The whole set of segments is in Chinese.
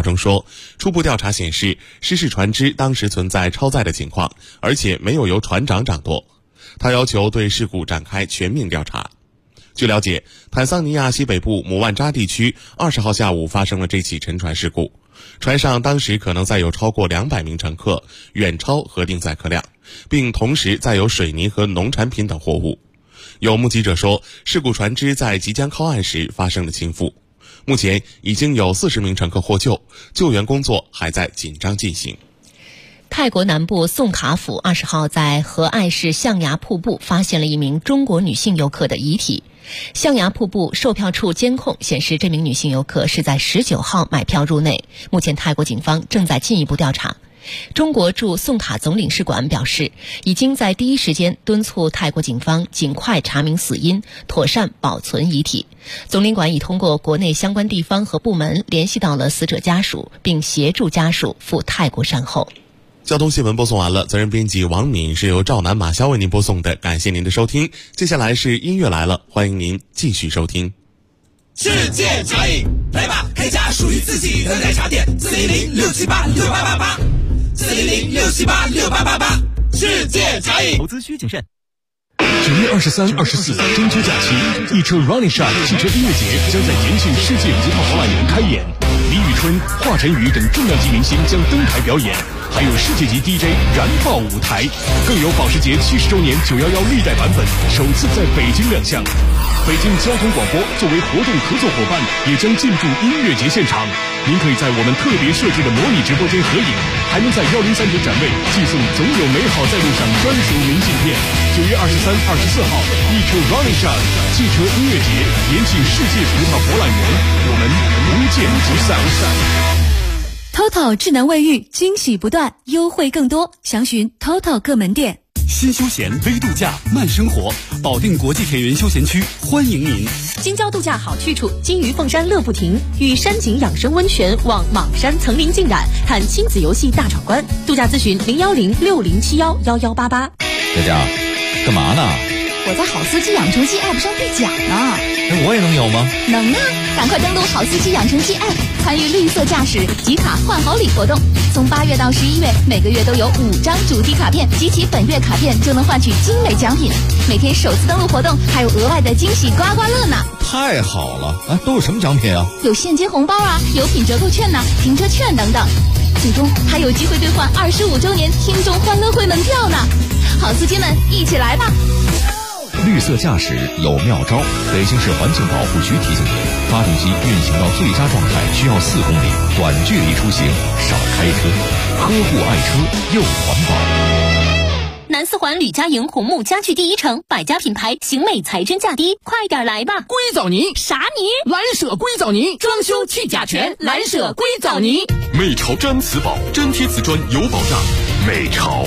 中说，初步调查显示，失事船只当时存在超载的情况，而且没有由船长掌舵。他要求对事故展开全面调查。据了解，坦桑尼亚西北部姆万扎地区20号下午发生了这起沉船事故，船上当时可能载有超过200名乘客，远超核定载客量，并同时载有水泥和农产品等货物。有目击者说，事故船只在即将靠岸时发生了倾覆。目前已经有40名乘客获救，救援工作还在紧张进行。 泰国南部宋卡府20号在和爱市象牙瀑布发现了一名中国女性游客的遗体。象牙瀑布售票处监控显示，这名女性游客是在19号买票入内。目前泰国警方正在进一步调查。中国驻宋卡总领事馆表示，已经在第一时间敦促泰国警方尽快查明死因，妥善保存遗体。总领馆已通过国内相关地方和部门联系到了死者家属，并协助家属赴泰国善后。 交通新闻播送完了，责任编辑王敏，是由赵楠、马潇为您播送的，感谢您的收听。接下来是音乐来了，欢迎您继续收听。 世界茶饮，来吧，开家属于自己的奶茶店，400-678-6888，400-678-6888，世界茶饮。 投资需谨慎。 9月23、24中秋假期，一车 Running Shot 汽车音乐节将在延庆世界五号博览园开演。李宇春、华晨宇等重量级明星将登台表演，还有世界级 DJ 燃爆舞台，更有保时捷70周年911历代版本首次在北京亮相。北京交通广播作为活动合作伙伴，也将进驻音乐节现场。您可以在我们特别设置的模拟直播间合影，还能在103点展位寄送总有美好在路上专属明信片。9月23、24号，一车 Running Shot 汽车音乐节，延庆世界五号博览园，我们不见不散。 TOTO 智能卫浴，惊喜不断，优惠更多，详询 TOTO 各门店。 新休闲微度假慢生活，保定国际田园休闲区欢迎您。 京郊度假好去处，金鱼凤山乐不停，与山景养生温泉望莽山层林尽染，看亲子游戏大闯关。度假咨询010-6071-1188。 佳佳，干嘛呢？ 我在好司机养成记 App 上兑奖呢。 我也能有吗？ 能啊！赶快登录好司机养成记 App， 参与绿色驾驶集卡换好礼活动。从8月到11月，每个月都有5张主题卡片，集齐本月卡片就能换取精美奖品。每天首次登录活动还有额外的惊喜刮刮乐呢！ 太好了！啊，都有什么奖品啊？有现金红包啊，有品折扣券呢，停车券等等。最终还有机会兑换25周年听众欢乐会门票呢！好司机们，一起来吧！ 绿色驾驶有妙招，北京市环境保护局提醒您，发动机运行到最佳状态需要4公里，短距离出行少开车，呵护爱车又环保。 南四环吕家营红木家具第一城，百家品牌，型美才真价低，快点来吧！ 硅藻泥啥泥？ 蓝舍硅藻泥，装修去甲醛，蓝舍硅藻泥。 美潮毡瓷宝，粘贴瓷砖有保障。美潮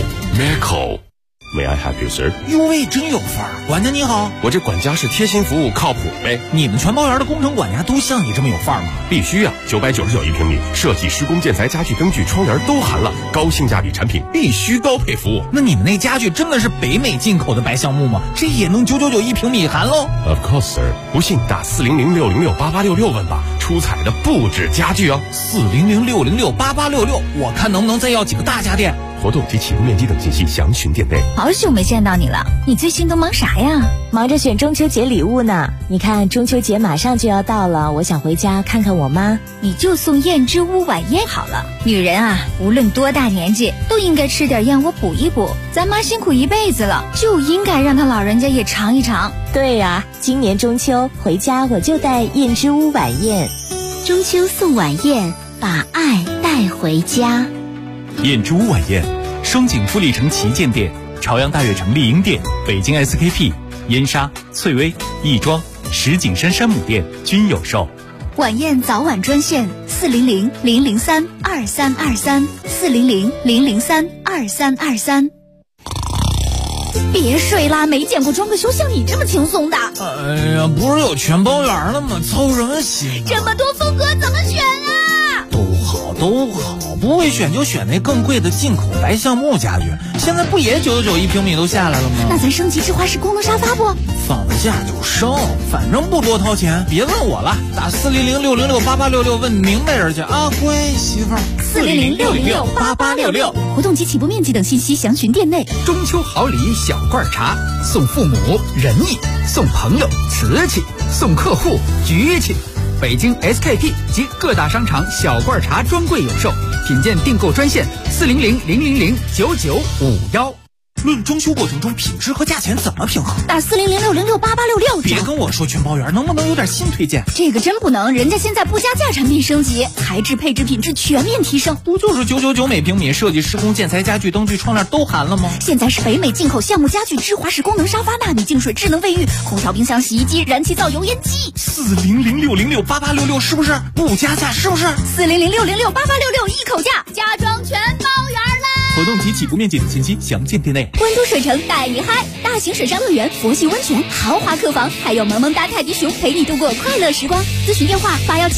Meco。May I help you, sir？ 哟喂，真有范儿！管家你好， 我这管家是贴心服务，靠谱呗。 你们全包园的工程管家都像你这么有范儿吗？ 必须啊！999一平米，设计、施工、建材、家具、灯具、窗帘都含了，高性价比产品，必须高配服务。 那你们那家具真的是北美进口的白橡木吗？这也能999一平米含喽 ？Of course, sir。不信打400-606-8866问吧，出彩的不止家具哦。 400-606-8866，我看能不能再要几个大家电。 活动及启用面积等信息详询店内。 好久没见到你了，你最近都忙啥呀？ 忙着选中秋节礼物呢。你看中秋节马上就要到了，我想回家看看我妈。 你就送燕之屋晚宴好了。女人啊，无论多大年纪，都应该吃点燕窝补一补。咱妈辛苦一辈子了，就应该让她老人家也尝一尝。 对呀，今年中秋回家我就带燕之屋晚宴。 中秋送晚宴，把爱带回家。 燕之屋晚宴，双井富力城旗舰店、朝阳大悦城丽婴店、北京 SKP、燕莎、翠微、亦庄、石景山山姆店均有售。 晚宴早晚专线400-003-2323，400-003-2323。别睡啦，没见过装个修像你这么轻松的。 哎呀，不是有全包园了吗？操什么心啊？ 这么多风格怎么选啊？ 都好都好，不会选就选那更贵的进口白橡木家具，现在不也999一平米都下来了吗？ 那咱升级智花式功能沙发不？ 放得下就升，反正不多掏钱，别问我了，打400-606-8866问明白人去啊，乖媳妇儿。 400-606-8866，活动及起步面积等信息详询店内。 中秋好礼小罐茶，送父母仁义，送朋友瓷器，送客户局气。北京 SKP 及各大商场小罐茶专柜有售，品鉴订购专线400-000-9951。 论装修过程中品质和价钱怎么平衡？ 打400-606-8866。 别跟我说全包圆，能不能有点新推荐？ 这个真不能，人家现在不加价产品升级，材质配置品质全面提升。 不就是999每平米，设计施工建材家具灯具窗帘都含了吗？ 现在是北美进口橡木家具、芝华士功能沙发、纳米净水、智能卫浴、空调、冰箱、洗衣机、燃气灶、油烟机。 400-606-8866是不是不加价？是不是 400-606-8866一口价，家装全包圆啦！ 活动及起步面积等信息详见店内。 温都水城带你嗨，大型水上乐园、佛系温泉、豪华客房，还有萌萌哒泰迪熊陪你度过快乐时光。咨询电话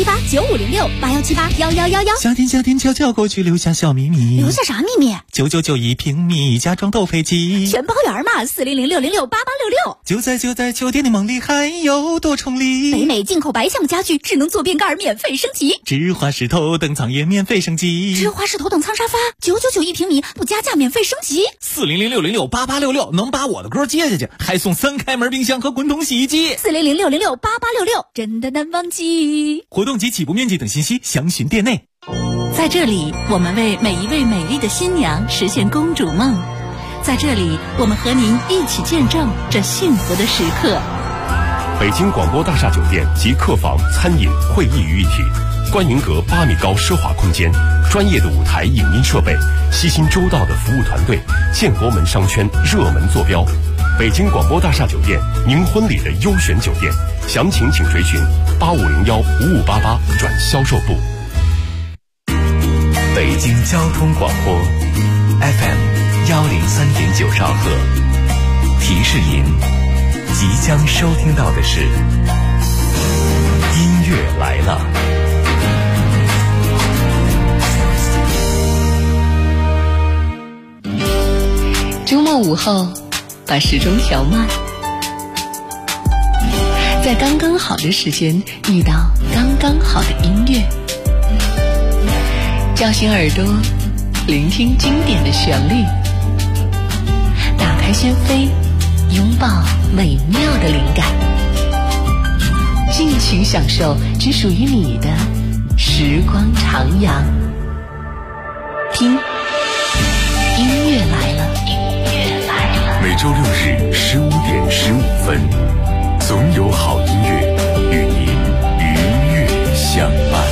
81789506，81781111。 夏天悄悄过去，留下小秘密。 留下啥秘密 ？999一平米，家装都飞机， 全包圆嘛。400-606-8866。 就在酒店的梦里，还有多重礼。 北美进口白橡木家具，智能坐便盖免费升级， 芝华士头等舱也免费升级。 芝华士头等舱沙发999一平米，不加价免费升级。 400-606-8866能把我的歌接下去，还送3开门冰箱和滚筒洗衣机。 400-606-8866真的难忘记。 活动及起步面积等信息详询店内。 在这里，我们为每一位美丽的新娘实现公主梦。在这里，我们和您一起见证这幸福的时刻。 北京广播大厦酒店及客房、餐饮、会议于一体，观云阁8米高奢华空间，专业的舞台影音设备，细心周到的服务团队，建国门商圈热门坐标。北京广播大厦酒店，您婚礼的优选酒店，详情请垂询8501-5588转销售部。 北京交通广播 FM103.9兆赫，提示您即将收听到的是音乐来了。 周末午后，把时钟调慢，在刚刚好的时间遇到刚刚好的音乐，叫醒耳朵，聆听经典的旋律，打开心扉，拥抱美妙的灵感，尽情享受只属于你的时光徜徉。听，音乐来了，音乐来了。 每周6日15点15分，总有好音乐与您愉悦相伴。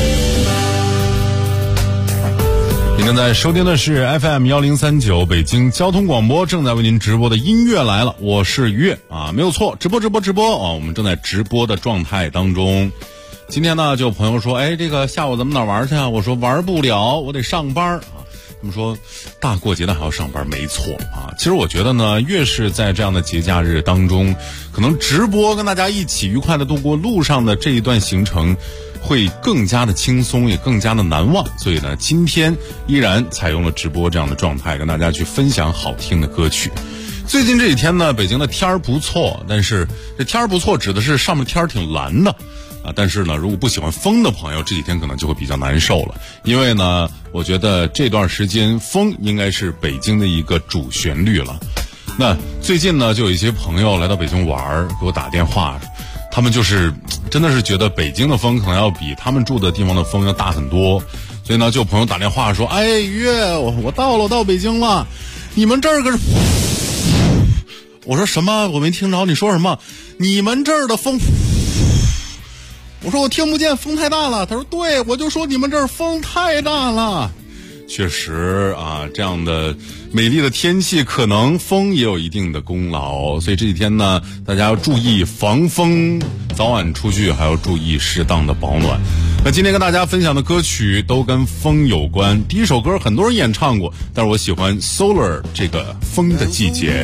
您正在收听的是 FM1039 北京交通广播，正在为您直播的音乐来了，我是于悦啊，没有错，直播啊，我们正在直播的状态当中。今天呢，就有朋友说，哎，这个下午咱们哪玩去啊？我说玩不了，我得上班啊。他们说大过节的还要上班，没错啊。其实我觉得呢，越是在这样的节假日当中，可能直播跟大家一起愉快的度过路上的这一段行程会更加的轻松，也更加的难忘。所以呢，今天依然采用了直播这样的状态，跟大家去分享好听的歌曲。最近这几天呢，北京的天儿不错，但是这天儿不错指的是上面天儿挺蓝的啊。但是呢，如果不喜欢风的朋友，这几天可能就会比较难受了。因为呢，我觉得这段时间风应该是北京的一个主旋律了。那最近呢，就有一些朋友来到北京玩，给我打电话，他们就是真的是觉得北京的风可能要比他们住的地方的风要大很多。所以呢，就有朋友打电话说，哎，月，我到北京了，你们这儿可是，我说什么？我没听着你说什么？你们这儿的风，我说我听不见，风太大了。他说对，我就说你们这儿风太大了。确实啊，这样的美丽的天气，可能风也有一定的功劳。所以这几天呢，大家要注意防风，早晚出去还要注意适当的保暖。那今天跟大家分享的歌曲都跟风有关。第一首歌很多人演唱过，但是我喜欢 Solar 这个风的季节。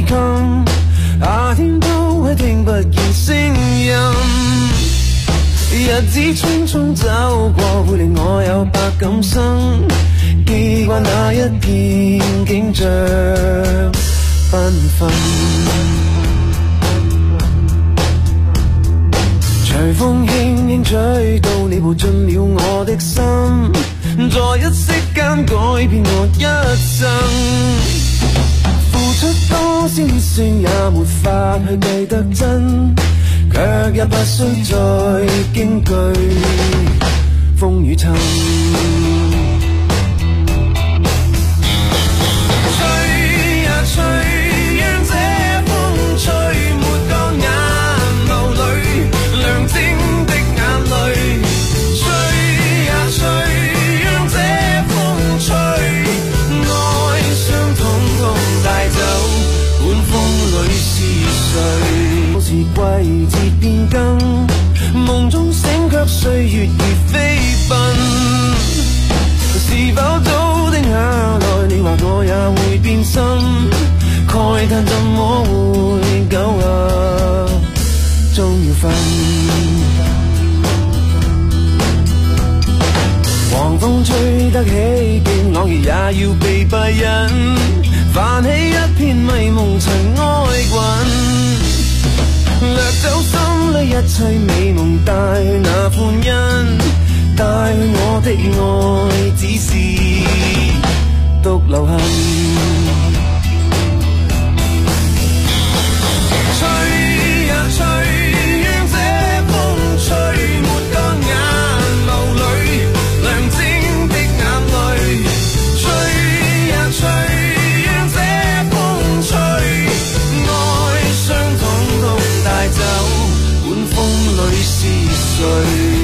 夏天都會聽不見聲音， 日子匆匆走過，會令我有百感生，記掛那一片景象繽紛。隨風輕輕吹到，你步進了我的心，在一息間改變我一生。付出多少血算也沒法去計得真，卻也不需再驚懼風雨侵。吹呀吹，讓這風吹沒過眼眸裏亮晶的眼淚。吹呀吹，讓這風吹，愛傷痛痛帶走，管風裏是誰。好似季節變更，夢中醒卻歲月如飛奔。是否早定下來？你話我也會變心，慨嘆怎麼會久啊，終要分。狂風吹得起勁，偶然也要被閉忍，泛起一片迷蒙塵埃滾，掠走心裏一切美夢，帶去那歡欣，帶去我的愛，只是獨留痕。吹呀吹，讓這風吹沒過眼眸裏亮晶的眼淚。吹呀吹，讓這風吹，愛傷痛痛帶走，管風裏是誰。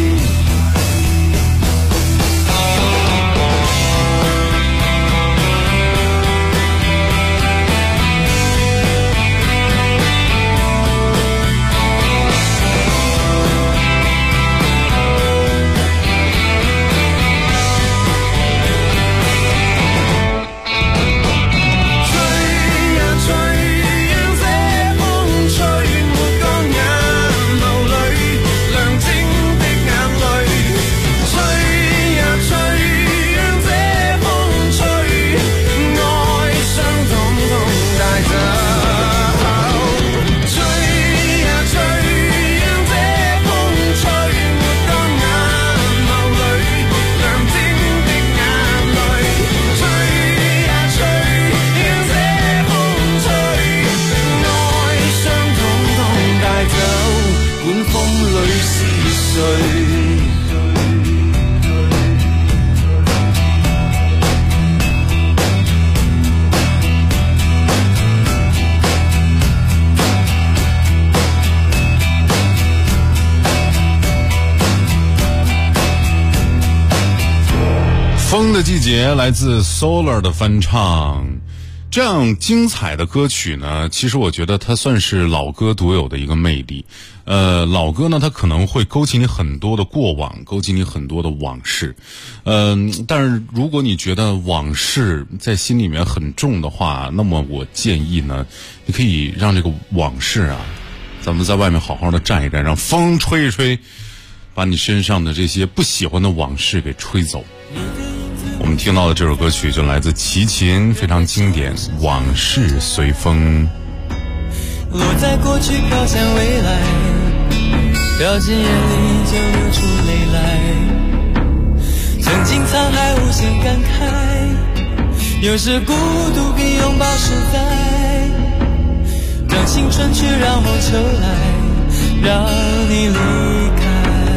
风的季节来自 Solar 的翻唱，这样精彩的歌曲呢，其实我觉得它算是老歌独有的一个魅力。老歌呢，它可能会勾起你很多的过往，勾起你很多的往事。但是如果你觉得往事在心里面很重的话，那么我建议呢，你可以让这个往事啊，咱们在外面好好的站一站，让风吹一吹，把你身上的这些不喜欢的往事给吹走。我们听到的这首歌曲就来自齐秦，非常经典，《往事随风》。 落在过去飘向未来，掉进眼里就流出泪来，曾经沧海无限感慨，有时孤独比拥抱实在，让青春去让梦秋来，让你离开，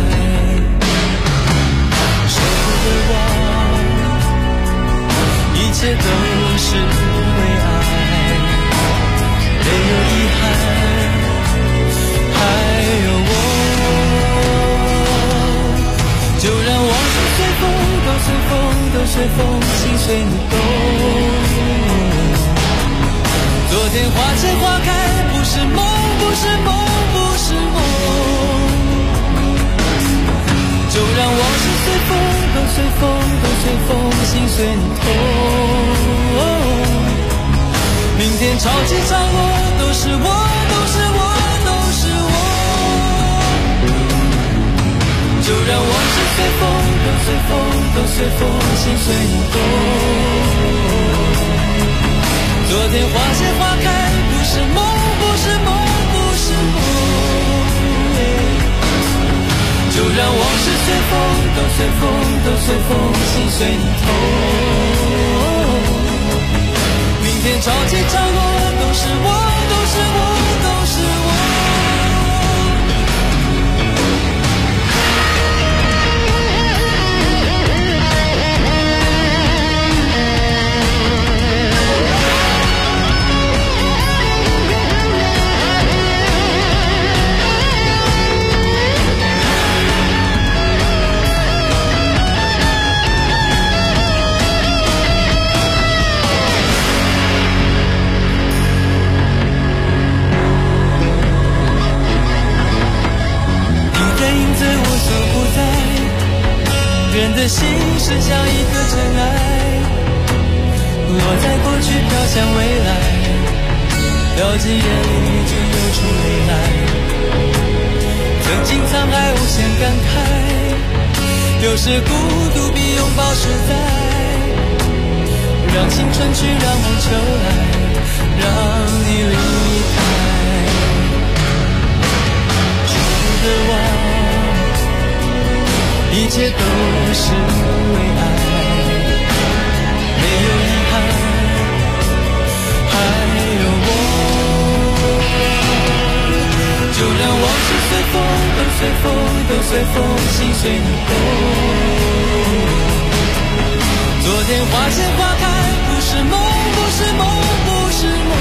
舍不得忘，一切都是为爱，没有遗憾，还有我，就让往事随风，都随风，都随风，心随你动。昨天花谢花开，不是梦，不是梦，不是梦。就让往事随风，都随风，都随风，心随你痛。明天潮起潮落，都是我，都是我，都是我。 随风，心随你动。昨天花谢花开，不是梦，不是梦，不是梦。就让往事随风，都随风，都随风，心随你痛。明天潮起潮落，都是我，都是我，都是我。人的心是像一个尘埃，落在过去飘向未来，掉进眼里就流出泪来。曾经沧海无限感慨，有时孤独比拥抱实在。让青春去，让梦秋来，让你离开。出的望，一切都是为爱，没有遗憾，还有我。就让往事随风，都随风，都随风，心随你动。昨天花谢花开，不是梦，不是梦，不是梦。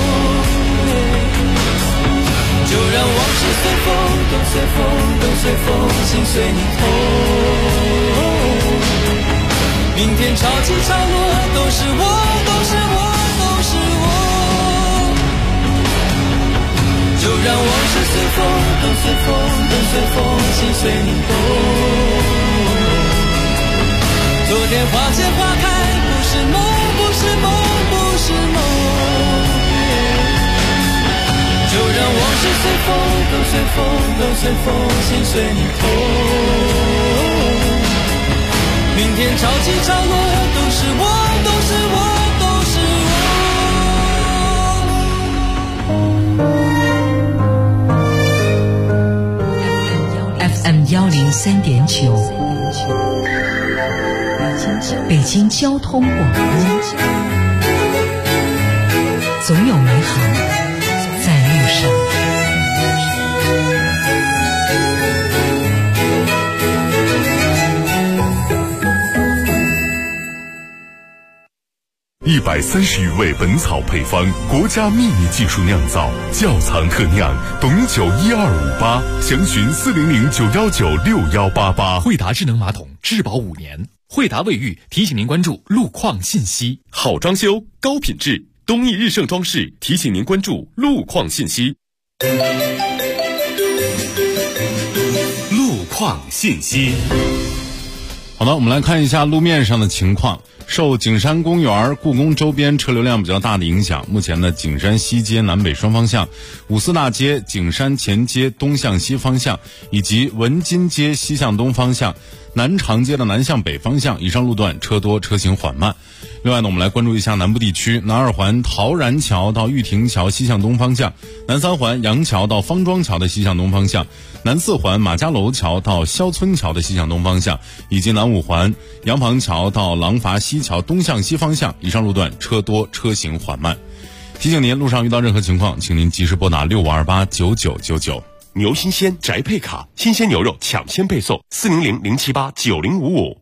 就让往事随风，都随风，都随风，心随你痛。明天潮起潮落，都是我，都是我，都是我。就让往事随风，都随风，都随风，心随你动。昨天花谢花开，不是梦，不是梦，不是梦。就让往事随风，都随风，都随风，心随你痛。明天潮起潮落，都是我，都是我，都是我。FM 103.9，北京交通广播，总有美好在路上。 130余味本草配方，国家秘密技术酿造，窖藏特酿，董酒12588，详询40091961188。 惠达智能马桶质保5年。惠达卫浴提醒您关注路况信息。 好装修，高品质，东义日盛装饰提醒您关注路况信息。路况信息。 好的，我们来看一下路面上的情况。受景山公园、故宫周边车流量比较大的影响，目前呢，景山西街南北双方向、五四大街、景山前街东向西方向，以及文津街西向东方向、南长街的南向北方向，以上路段车多，车行缓慢。另外呢，我们来关注一下南部地区，南二环陶然桥到玉亭桥西向东方向，南三环杨桥到方庄桥的西向东方向，南四环马家楼桥到肖村桥的西向东方向，以及南五环杨坊桥到廊坊西桥东向西方向，以上路段车多，车行缓慢。提醒您，路上遇到任何情况，请您及时拨打65289999。 牛新鲜宅配卡，新鲜牛肉抢先配送，400-078-9055。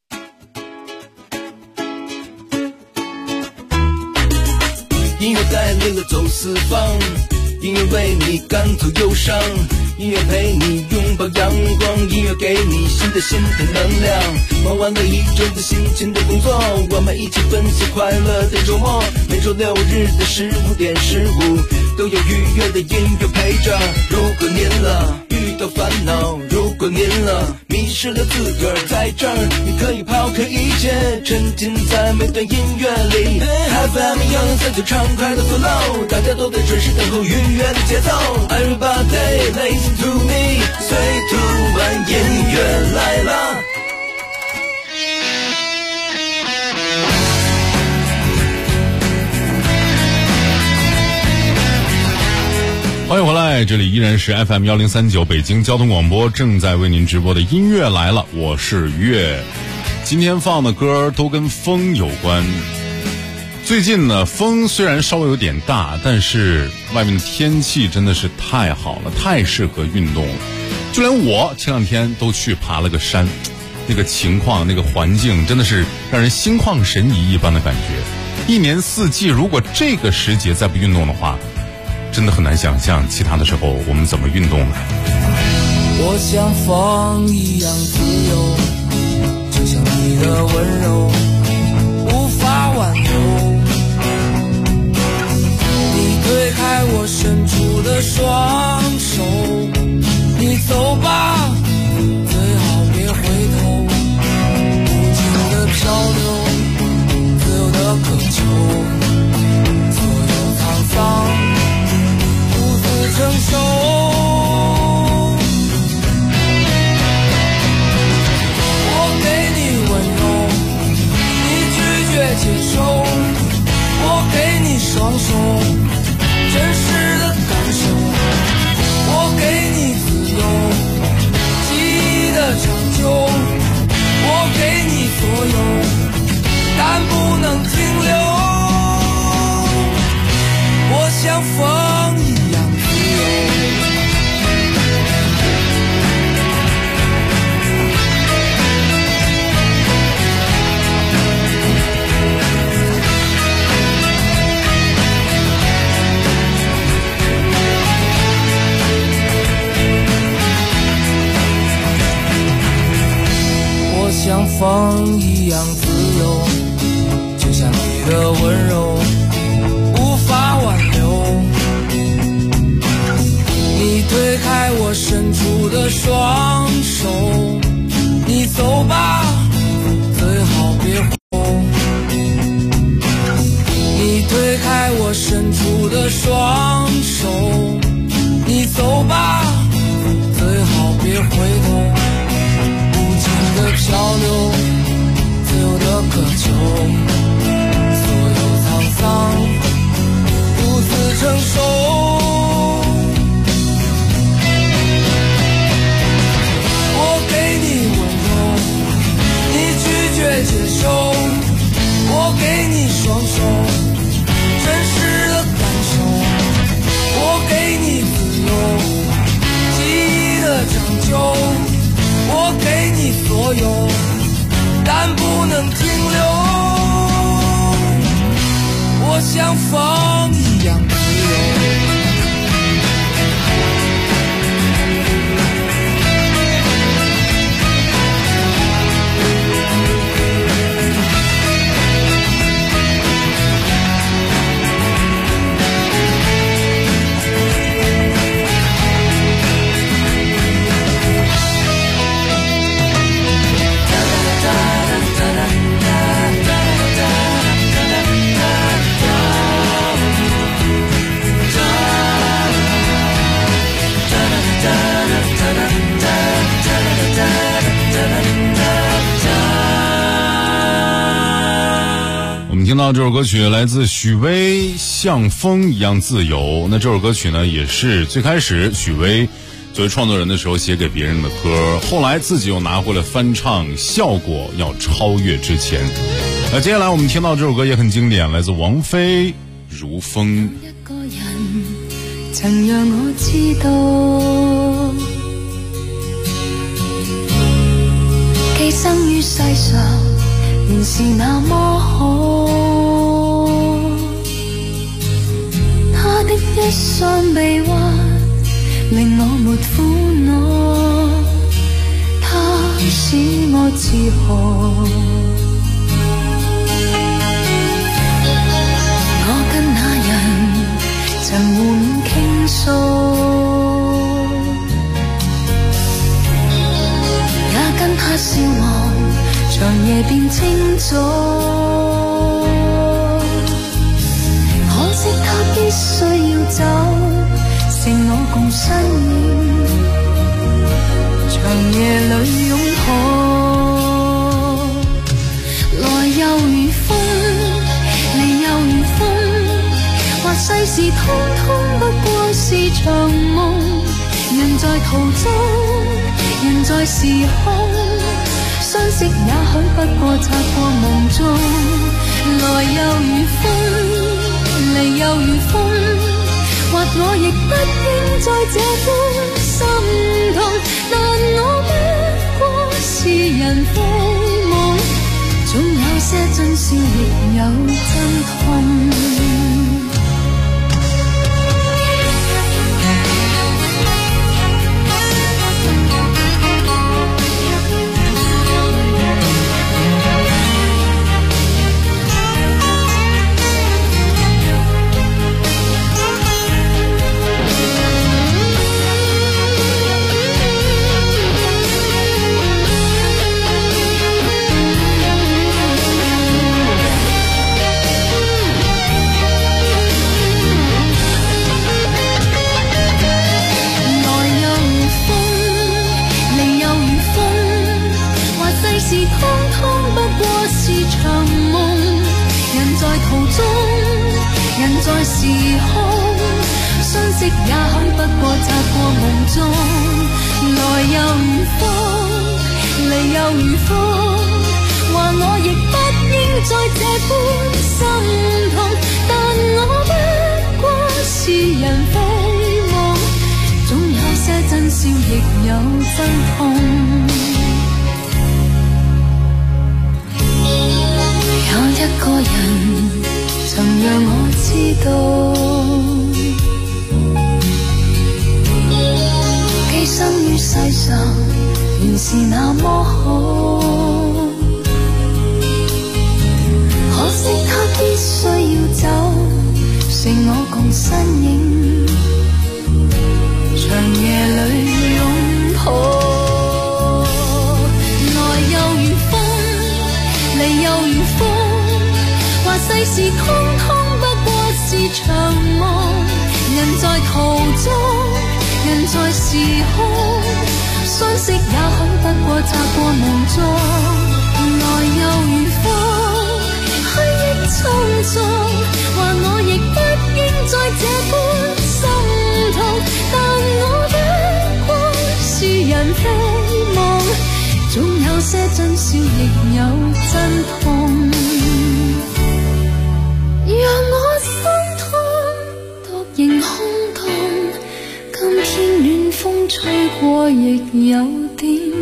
音乐带领了走四方，音乐为你赶走忧伤，音乐陪你拥抱阳光，音乐给你新的心的能量。忙完了一周的辛勤的工作，我们一起分享快乐的周末。每周6日的15点15，都有愉悦的音乐陪着。如果您遇到烦恼，如果您迷失了自个儿，在这儿你可以抛开一切，沉浸在每段音乐里。FM 103就畅快的 flow， 大家都在准时等候愉悦的节奏。Everybody listen to me， 随突然音乐来了。 嗨，这里依然是 FM1039 北京交通广播正在为您直播的音乐来了，我是月。今天放的歌都跟风有关。最近呢，风虽然稍微有点大，但是外面的天气真的是太好了，太适合运动了。就连我前2天都去爬了个山，那个情况那个环境真的是让人心旷神怡一般的感觉。一年四季如果这个时节再不运动的话，真的很难想象其他的时候我们怎么运动了。 我像风一样自由，就像你的温柔无法挽留，你推开我伸出的双手，你走吧，最好别回头，无尽的漂流，自由的渴求，所有沧桑独自承受。接受，我给你双手，真实的感受，我给你自由，记忆的长久，我给你所有，但不能停留。我像风一样自由。像风一样自由，就像你的温柔无法挽留，你推开我伸出的双手，你走吧，最好别后，你推开我伸出的双手，你走吧，最好别回头，漂流，自由的渴求，所有沧桑独自承受。我给你温柔，你拒绝接受，我给你双手，真实的感受，我给你自由，记忆的长久，我给你所有，但不能停留。我像风一样自由。 听到这首歌曲来自许巍，像风一样自由。那这首歌曲呢，也是最开始许巍作为创作人的时候写给别人的歌，后来自己又拿回了翻唱，效果要超越之前。那接下来我们听到这首歌也很经典，来自王菲，如风。 一个人曾让我知道，寄生於世上原是那麼好，他的一雙臂彎令我沒苦惱，他使我自豪。我跟那人曾互勉傾訴，也跟他笑望長夜變清早，可惜他必須要走，剩我共身影，長夜裏擁抱，來又如風，離又如風，或世事通通不過是場夢。 在途中，人在時空，相識也許不過擦過夢中，來又如風，離又如風，或我亦不應在這般心痛，但我不過是人非夢，總有些真笑亦有真痛。在時空相識也許不過擦過夢中，來又如風，離又如風，話我亦不應在這般心痛，但我不過是人非夢，總有些真笑亦有真痛。有一個人曾讓我知道，寄生於世上原是那麼好，可惜他必須要走，剩我共身影，長夜裏擁抱。來又如風，離又如風，話世事通通不過是場夢，人在途中，人在時空，相識也許不過擦過夢中，來又如風，虛憶匆匆，話我亦不應在這般心痛，但我不過是人非夢，總有些真笑亦有真痛。讓我心痛，獨仍空洞，今天暖風吹過亦有點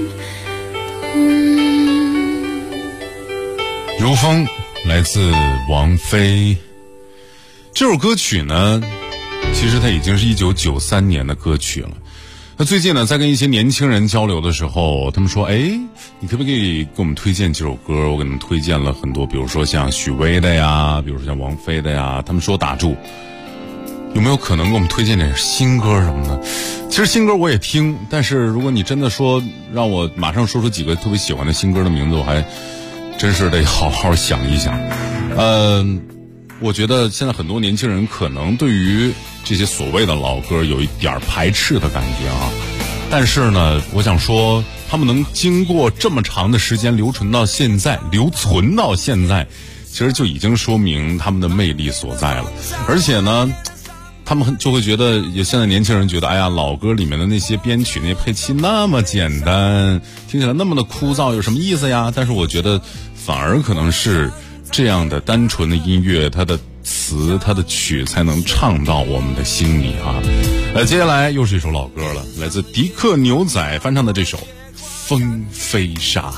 痛。 如風來自王菲。這首歌曲呢，其實它已經是1993年的歌曲了。那最近呢，在跟一些年輕人交流的時候，他們說，哎，你可不可以給我們推薦幾首歌？我給他們推薦了很多，比如說像許巍的呀，比如說像王菲的呀。他們說打住，有沒有可能給我們推薦點新歌什麼的？其實新歌我也聽，但是如果你真的說讓我馬上說出幾個特別喜歡的新歌的名字，我還真是得好好想一想。我覺得現在很多年輕人可能對於這些所謂的老歌有一點排斥的感覺啊，但是呢，我想說他們能經過這麼長的時間留存到現在，其實就已經說明他們的魅力所在了。而且呢，他們就會覺得，現在年輕人覺得，哎呀，老歌裡面的那些編曲、那些配器那麼簡單，聽起來那麼的枯燥，有什麼意思呀？但是我覺得反而可能是這樣的單純的音樂，它的詞、它的曲才能唱到我們的心裡啊。接下來又是一首老歌了，來自迪克牛仔翻唱的這首《風飛沙》。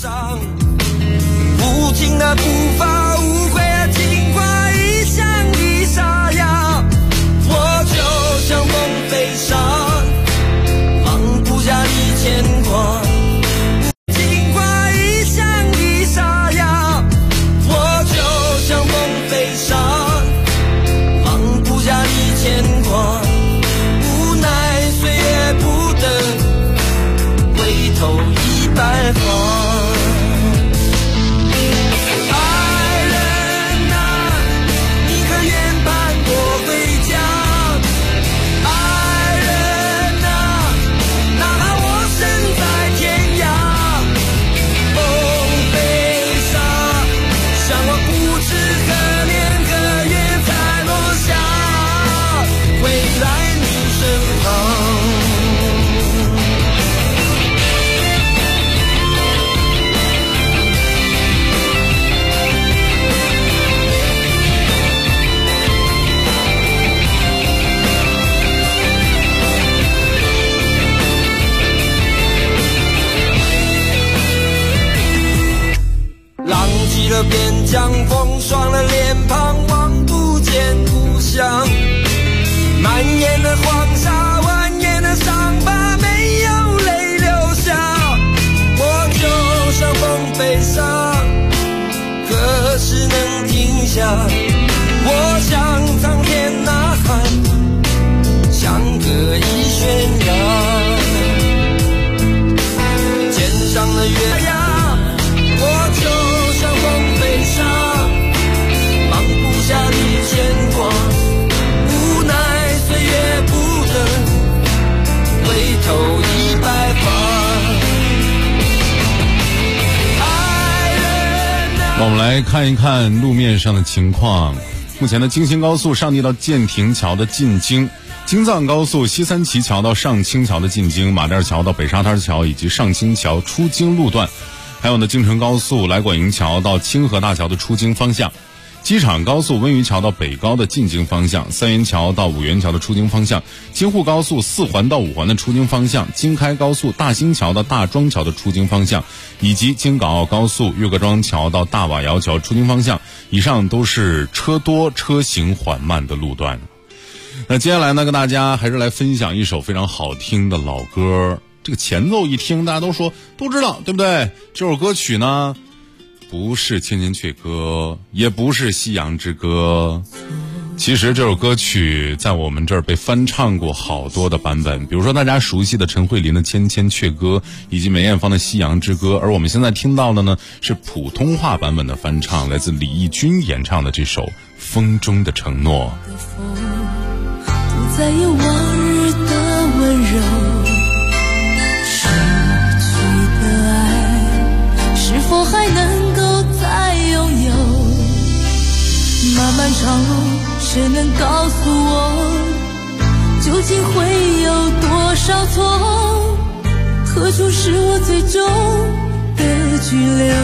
無情的步伐，無悔的情話，一向的沙啞，我就像風飛沙，放不下你牽掛。白发，爱人了边疆，风霜了脸庞，望不见故乡。满眼的黄沙，蜿蜒的伤疤，没有泪流下。我就像风飞上，何时能停下？我向苍天呐喊，像歌一宣扬。肩上的月牙，我就像风飞上，放不下的牵挂，无奈岁月不等，回头已白发。 那我们来看一看路面上的情况。目前的京新高速上地到建亭桥的进京，京藏高速西三旗桥到上清桥的进京，马甸桥到北沙滩桥以及上清桥出京路段，还有呢京承高速来广营桥到清河大桥的出京方向，机场高速温榆桥到北高的进京方向，三元桥到五元桥的出京方向，京沪高速四环到五环的出京方向，京开高速大兴桥到大庄桥的出京方向，以及京港澳高速岳各庄桥到大瓦窑桥出京方向，以上都是车多车行缓慢的路段。那接下来呢，跟大家还是来分享一首非常好听的老歌。这个前奏一听，大家都说都知道，对不对？这首歌曲呢，不是《千千阙歌》，也不是《夕阳之歌》。其实这首歌曲在我们这儿被翻唱过好多的版本，比如说大家熟悉的陈慧琳的《千千阙歌》，以及梅艳芳的《夕阳之歌》，而我们现在听到的呢是普通话版本的翻唱，来自李翊君演唱的这首《风中的承诺》。 不再有往日的温柔，失去的爱是否还能够再拥有？漫漫长路，谁能告诉我，究竟会有多少错？何处是我最终的居留？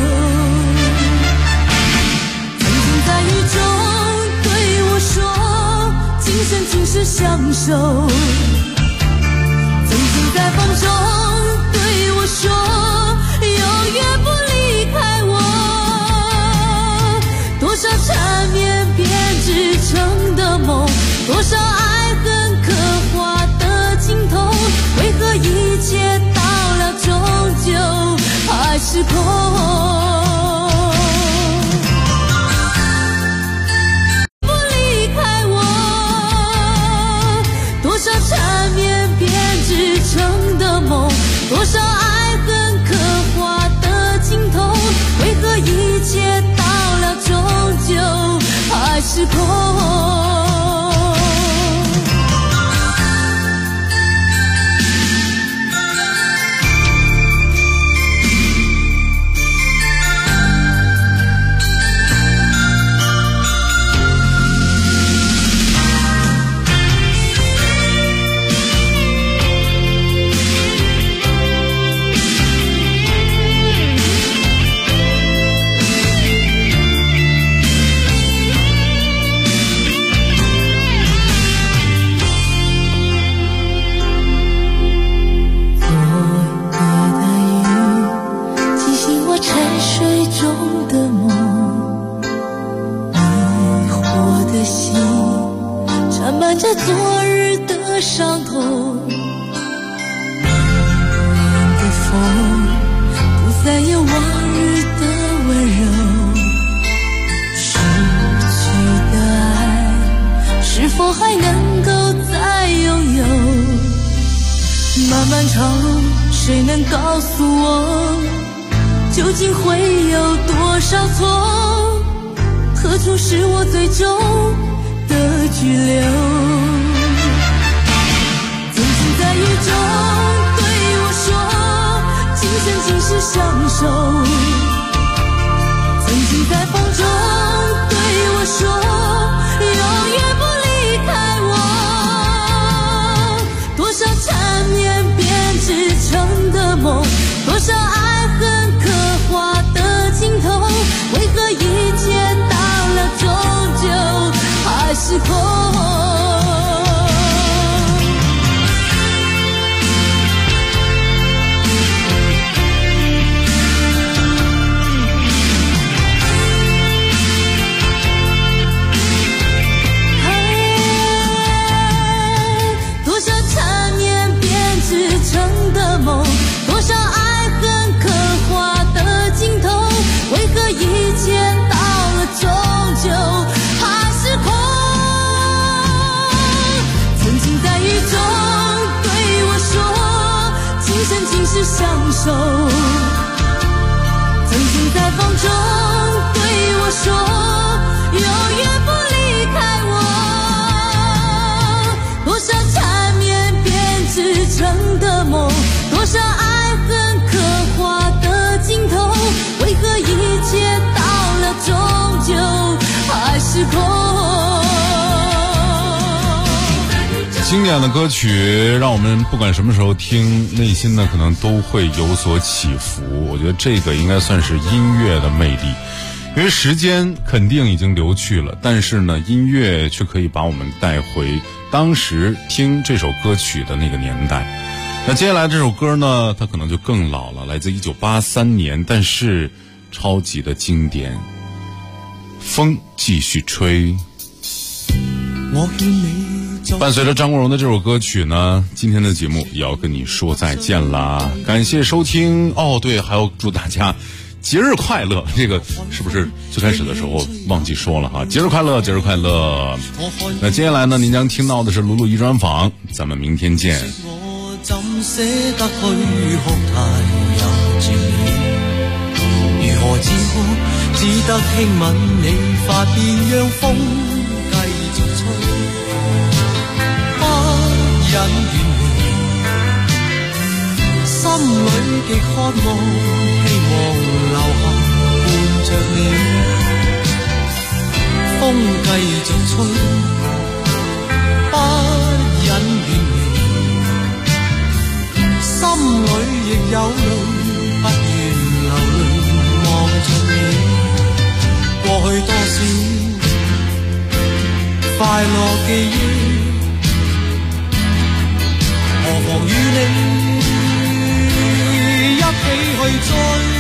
曾经在雨中对我说，今生今世相守。曾经在风中对我说，永远不离开我。多少缠绵编织成的梦，多少爱恨刻画的镜头，为何一切到了终究还是空？多少缠绵编织成的梦，多少爱恨刻画的镜头，为何一切到了终究还是空？着昨日的伤痛，年的风不再有往日的温柔，失去的爱是否还能够再拥有？漫漫长路，谁能告诉我，究竟会有多少错？何处是我最终的居留？曾经在雨中对我说，今生今世相守。曾经在风中对我说，永远不离开我。多少缠绵编织成的梦，多少爱恨刻画的镜头，为何一切到了终究还是空？ 手，曾经在风中对我说永远不离开我，多少缠绵编织成的梦，多少爱恨刻画的镜头，为何一切到了终究还是空。 经典的歌曲让我们不管什么时候听，内心呢可能都会有所起伏。我觉得这个应该算是音乐的魅力，因为时间肯定已经流去了，但是呢音乐却可以把我们带回当时听这首歌曲的那个年代。那接下来这首歌呢，它可能就更老了，来自1983年，但是超级的经典。风继续吹。 我劝你伴随着张国荣的这首歌曲呢，今天的节目也要跟你说再见啦！感谢收听哦，对，还要祝大家节日快乐。这个是不是最开始的时候忘记说了哈？节日快乐，节日快乐！那接下来呢，您将听到的是鲁鲁一专访，咱们明天见。 我怎捨得去哭太有住你，如何止哭，只得輕吻你髮邊，讓風繼續吹。不忍遠離，心裏極渴望，希望留下伴着你。風繼續吹，不忍遠離，心裏亦有淚，不願流淚望着你。過去多少快樂記憶，何妨與你一起去追，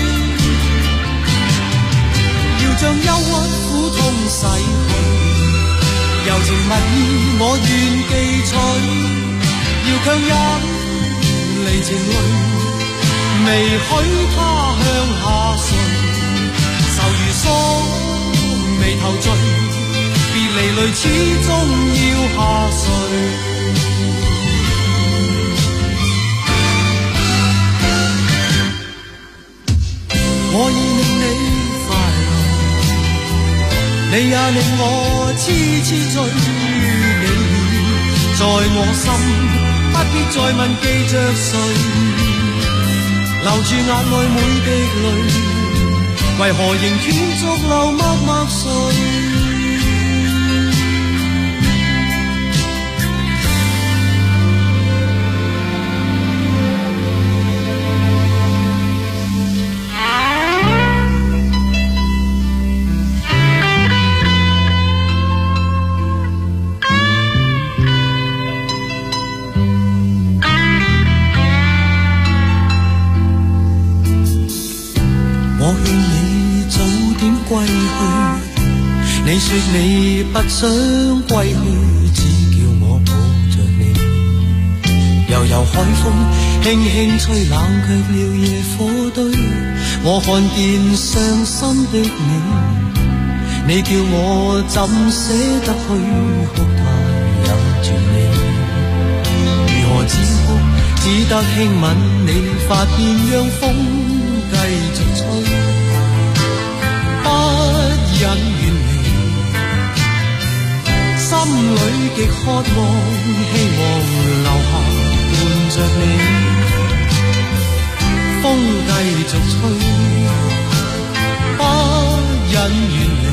要將憂鬱苦痛洗去，柔情蜜意我願記取，要強忍離情淚，未許他向下垂，愁如鎖眉頭聚，別離淚始終要下垂。我已令你快樂，你也令我痴痴醉。你在我心，不必再問記着誰，留住眼內每滴淚，為何仍斷續流默默睡？你說你不想歸去，只叫我抱着你。悠悠海風輕輕吹，冷卻了野火堆。我看見傷心的你，你叫我怎捨得去哭太有住你。如何止哭，只得輕吻你髮邊，讓風繼續吹。不忍遠離，心裏極渴望，希望留下伴着你。風繼續吹，不忍遠離，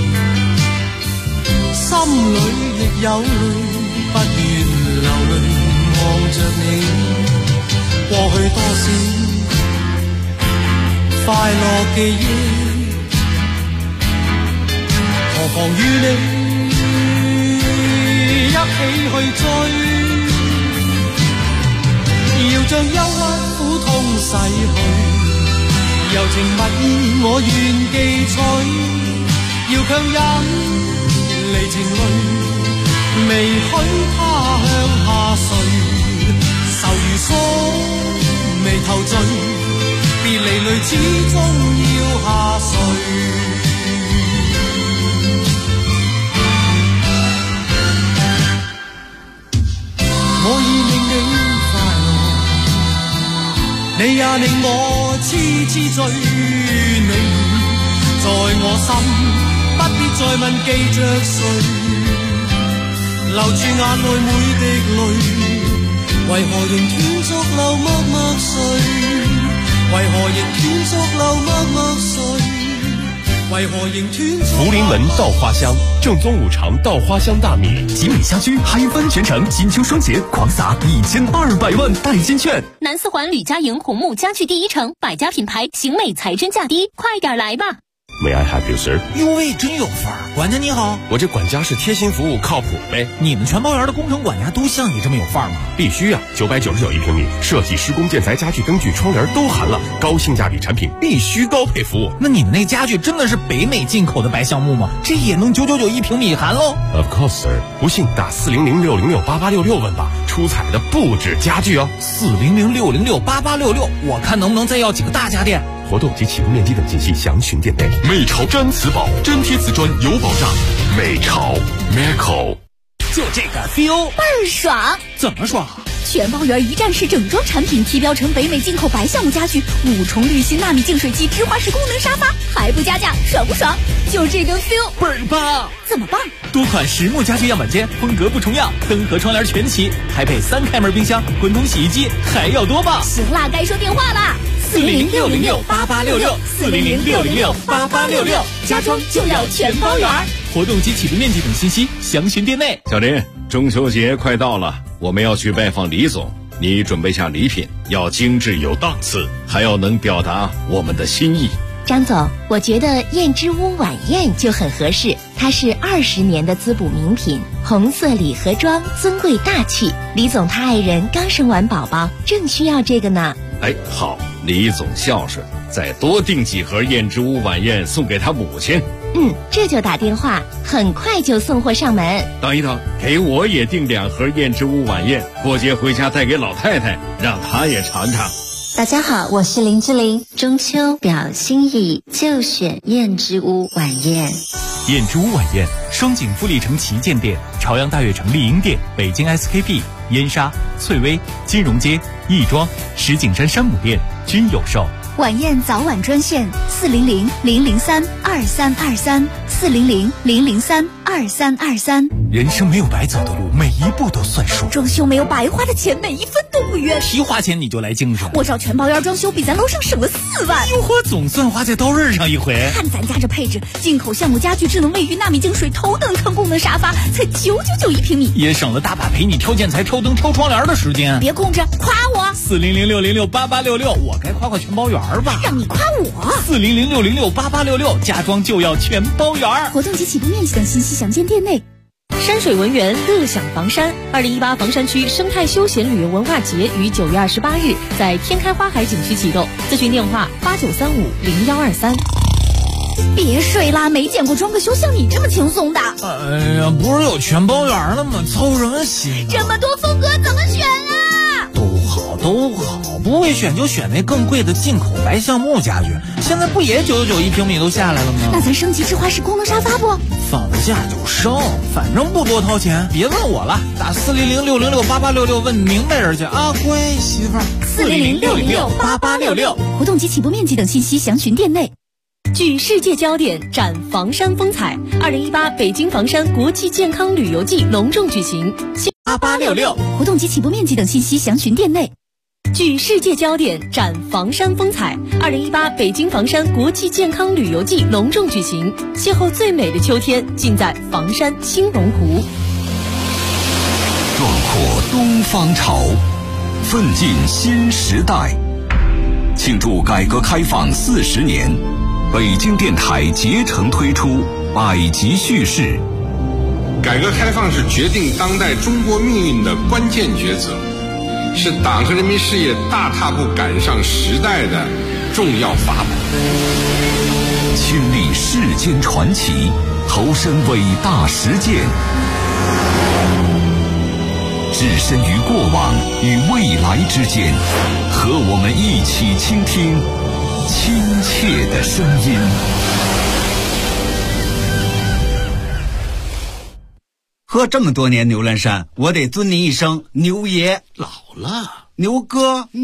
心裏亦有淚，不願流淚望着你。過去多少快樂記憶，何妨與你一起去追，要將憂鬱苦痛洗去，柔情蜜意我願記取，要強忍離情淚，未許他向下垂，愁如鎖眉頭聚，別離淚始終要下垂。我已令你快樂，你也也令我痴痴醉，你在我心，不必再問記着誰，留住眼內每滴淚，為何仍斷續流默默睡？為何仍斷續流默默睡？為何仍斷續？ 福临门稻花香，正宗5常稻花香大米。 集美家居嗨翻全城，金秋双节狂撒1200万代金券。 南四环吕家营红木家具第一城，百家品牌，行美才真价低，快点来吧 May I help you, sir？ 哟喂，真有范儿！管家你好， 我这管家是贴心服务，靠谱呗。 你们全包园的工程管家都像你这么有范儿吗？ 必须啊！999一平米，设计、施工、建材、家具、灯具、窗帘都含了，高性价比产品，必须高配服务。 那你们那家具真的是北美进口的白橡木吗？这也能999一平米含喽 ？Of course, sir。不信打400-606-8866问吧，出彩的不止家具哦。 400-606-8866，我看能不能再要几个大家电。 活动及起步面积等信息详询店内。 美潮粘瓷宝，真贴瓷砖有保障。美潮 Meco， 就这个 feel 倍儿爽！ 怎么爽？ 全包园一站式整装产品，提标成北美进口白橡木家具，5重滤芯纳米净水器，芝华士功能沙发，还不加价，爽不爽？就这个 feel 倍儿棒！ 怎么棒？ 多款实木家具样板间，风格不重样，灯和窗帘全齐，还配3开门冰箱、滚筒洗衣机，还要多棒！ 行啦，该说电话啦！400-606-8866，400-606-8866，家装就要全包园。 活动及起步面积等信息详询店内。 小林，中秋节快到了，我们要去拜访李总，你准备下礼品，要精致有档次，还要能表达我们的心意。 张总，我觉得燕之屋晚宴就很合适，它是20年的滋补名品，红色礼盒装，尊贵大气。李总他爱人刚生完宝宝，正需要这个呢。 哎，好，李总孝顺，再多订几盒燕之屋晚宴送给他母亲。 这就打电话，很快就送货上门。 等一等，给我也订2盒燕之屋晚宴，过节回家带给老太太，让她也尝尝。 大家好，我是林志玲。中秋表心意，就选燕之屋晚宴。 燕之屋晚宴，双井富力城旗舰店、朝阳大悦城丽婴店、北京 SKP、燕莎、翠微、金融街、亦庄、石景山山姆店均有售。 晚宴早晚专线400-003-2323，400-003-2323。 人生没有白走的路，每一步都算数。 装修没有白花的钱，每一分都不冤。 提花钱你就来精神， 我找全包园装修比咱楼上省了4万。 哟呵，总算花在刀刃上一回。 看咱家这配置，进口橡木家具、智能卫浴、纳米净水、头等舱功能沙发，才999一平米， 也省了大把陪你挑建材、挑灯、挑窗帘的时间。 别控制，夸我。 400-606-8866，我该夸夸全包园吧？ 让你夸我。 400-606-8866，家装就要全包园。 活动及起步面积等信息详见店内。 山水文园乐享房山2018房山区生态休闲旅游文化节于9月28日在天开花海景区启动，咨询电话89350123。 别睡啦，没见过装个修像你这么轻松的。 哎呀，不是有全包园了吗？操什么心？ 这么多风格怎么选啊？ 都好，不会选就选那更贵的进口白橡木家具，现在不也999一平米都下来了吗？ 那咱升级芝华士功能沙发不？ 放了假就升，反正不多掏钱，别问我了，打400-606-8866问明白人去啊，乖媳妇儿。 400-606-8866，活动及起步面积等信息详询店内。 聚世界焦点，展房山风采。2018北京房山国际健康旅游季隆重举行。 8866， 活动及起步面积等信息详询店内。 聚世界焦点，展房山风采。2018北京房山国际健康旅游季隆重举行，邂逅最美的秋天，尽在房山青龙湖。 壮阔东方潮，奋进新时代。庆祝改革开放40年，北京电台竭诚推出百集叙事。 改革开放是决定当代中国命运的关键抉择，是党和人民事业大踏步赶上时代的重要法宝。 亲历世间传奇，投身伟大实践，置身于过往与未来之间，和我们一起倾听亲切的声音。 喝这么多年牛栏山，我得尊您一声牛爷。老了，牛哥。